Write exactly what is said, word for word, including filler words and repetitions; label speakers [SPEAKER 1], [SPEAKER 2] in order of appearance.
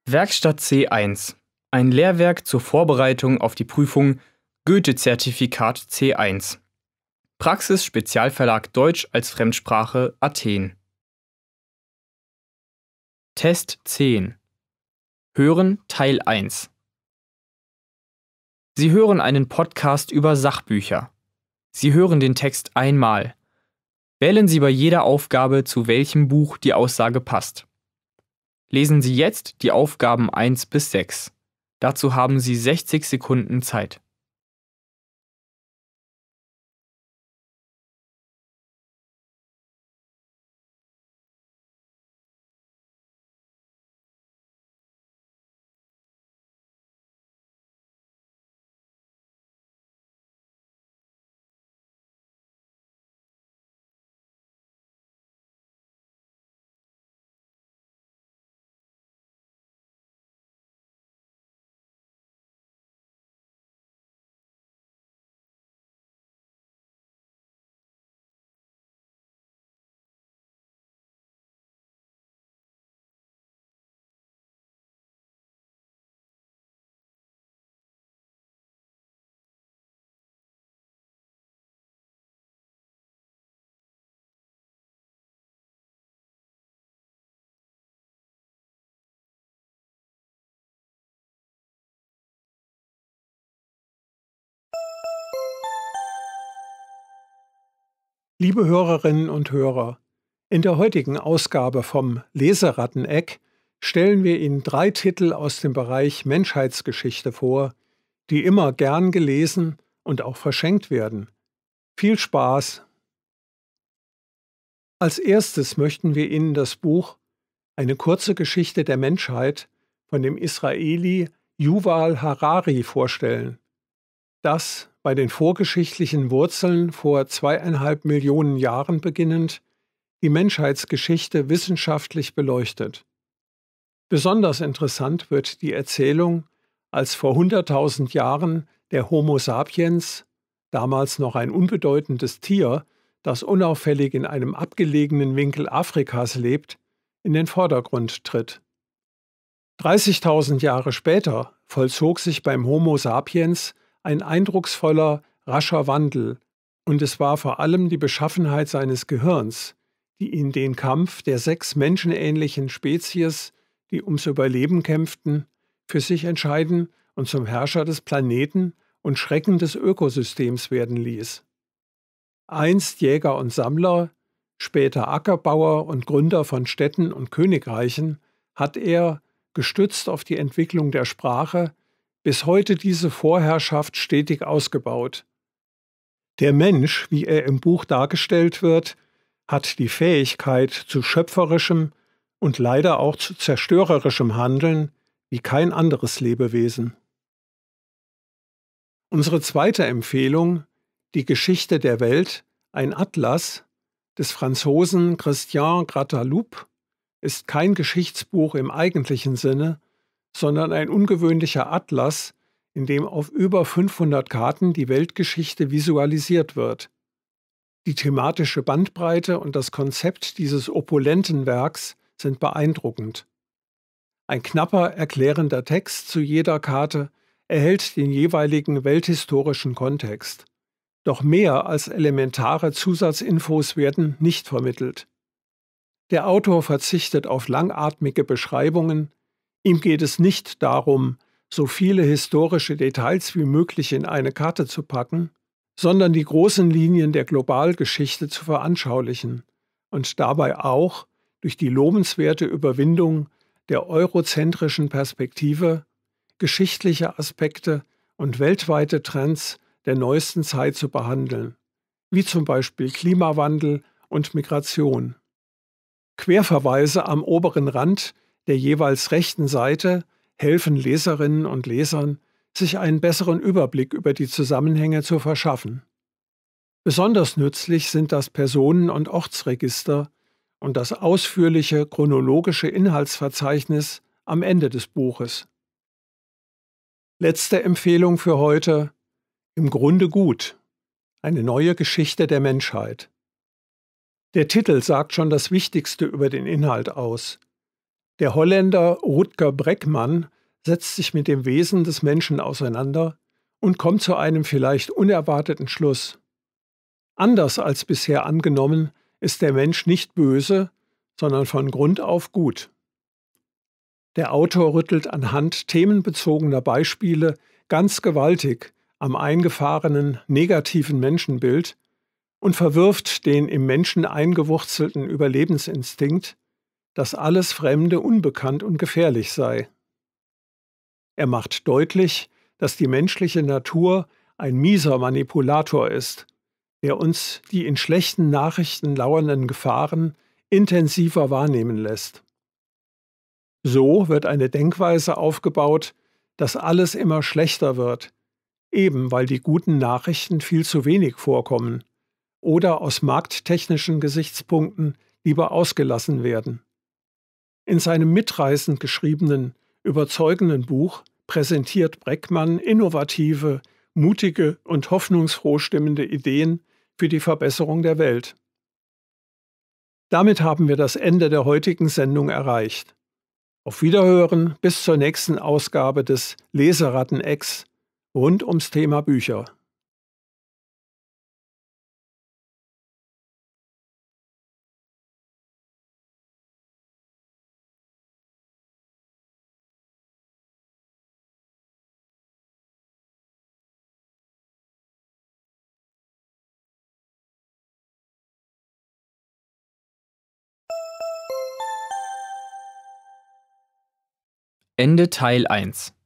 [SPEAKER 1] Werkstatt C eins. Ein Lehrwerk zur Vorbereitung auf die Prüfung Goethe-Zertifikat C eins. Praxis Spezialverlag Deutsch als Fremdsprache Athen. Test zehn. Hören Teil eins. Sie hören einen Podcast über Sachbücher. Sie hören den Text einmal. Wählen Sie bei jeder Aufgabe, zu welchem Buch die Aussage passt. Lesen Sie jetzt die Aufgaben eins bis sechs. Dazu haben Sie sechzig Sekunden Zeit.
[SPEAKER 2] Liebe Hörerinnen und Hörer, in der heutigen Ausgabe vom Leseratteneck stellen wir Ihnen drei Titel aus dem Bereich Menschheitsgeschichte vor, die immer gern gelesen und auch verschenkt werden. Viel Spaß! Als erstes möchten wir Ihnen das Buch Eine kurze Geschichte der Menschheit von dem Israeli Yuval Harari vorstellen, das bei den vorgeschichtlichen Wurzeln vor zweieinhalb Millionen Jahren beginnend die Menschheitsgeschichte wissenschaftlich beleuchtet. Besonders interessant wird die Erzählung, als vor hunderttausend Jahren der Homo sapiens, damals noch ein unbedeutendes Tier, das unauffällig in einem abgelegenen Winkel Afrikas lebt, in den Vordergrund tritt. dreißigtausend Jahre später vollzog sich beim Homo sapiens ein eindrucksvoller, rascher Wandel, und es war vor allem die Beschaffenheit seines Gehirns, die ihn den Kampf der sechs menschenähnlichen Spezies, die ums Überleben kämpften, für sich entscheiden und zum Herrscher des Planeten und Schrecken des Ökosystems werden ließ. Einst Jäger und Sammler, später Ackerbauer und Gründer von Städten und Königreichen, hat er, gestützt auf die Entwicklung der Sprache, bis heute diese Vorherrschaft stetig ausgebaut. Der Mensch, wie er im Buch dargestellt wird, hat die Fähigkeit zu schöpferischem und leider auch zu zerstörerischem Handeln wie kein anderes Lebewesen. Unsere zweite Empfehlung, die Geschichte der Welt, ein Atlas, des Franzosen Christian Grataloup, ist kein Geschichtsbuch im eigentlichen Sinne, sondern ein ungewöhnlicher Atlas, in dem auf über fünfhundert Karten die Weltgeschichte visualisiert wird. Die thematische Bandbreite und das Konzept dieses opulenten Werks sind beeindruckend. Ein knapper, erklärender Text zu jeder Karte erhält den jeweiligen welthistorischen Kontext. Doch mehr als elementare Zusatzinfos werden nicht vermittelt. Der Autor verzichtet auf langatmige Beschreibungen. Ihm geht es nicht darum, so viele historische Details wie möglich in eine Karte zu packen, sondern die großen Linien der Globalgeschichte zu veranschaulichen und dabei auch durch die lobenswerte Überwindung der eurozentrischen Perspektive geschichtliche Aspekte und weltweite Trends der neuesten Zeit zu behandeln, wie zum Beispiel Klimawandel und Migration. Querverweise am oberen Rand der jeweils rechten Seite helfen Leserinnen und Lesern, sich einen besseren Überblick über die Zusammenhänge zu verschaffen. Besonders nützlich sind das Personen- und Ortsregister und das ausführliche chronologische Inhaltsverzeichnis am Ende des Buches. Letzte Empfehlung für heute: Im Grunde gut. Eine neue Geschichte der Menschheit. Der Titel sagt schon das Wichtigste über den Inhalt aus. Der Holländer Rutger Bregman setzt sich mit dem Wesen des Menschen auseinander und kommt zu einem vielleicht unerwarteten Schluss. Anders als bisher angenommen, ist der Mensch nicht böse, sondern von Grund auf gut. Der Autor rüttelt anhand themenbezogener Beispiele ganz gewaltig am eingefahrenen negativen Menschenbild und verwirft den im Menschen eingewurzelten Überlebensinstinkt, dass alles Fremde unbekannt und gefährlich sei. Er macht deutlich, dass die menschliche Natur ein mieser Manipulator ist, der uns die in schlechten Nachrichten lauernden Gefahren intensiver wahrnehmen lässt. So wird eine Denkweise aufgebaut, dass alles immer schlechter wird, eben weil die guten Nachrichten viel zu wenig vorkommen oder aus markttechnischen Gesichtspunkten lieber ausgelassen werden. In seinem mitreißend geschriebenen, überzeugenden Buch präsentiert Bregman innovative, mutige und hoffnungsfroh stimmende Ideen für die Verbesserung der Welt. Damit haben wir das Ende der heutigen Sendung erreicht. Auf Wiederhören bis zur nächsten Ausgabe des Leseratten-X rund ums Thema Bücher.
[SPEAKER 1] Ende Teil eins.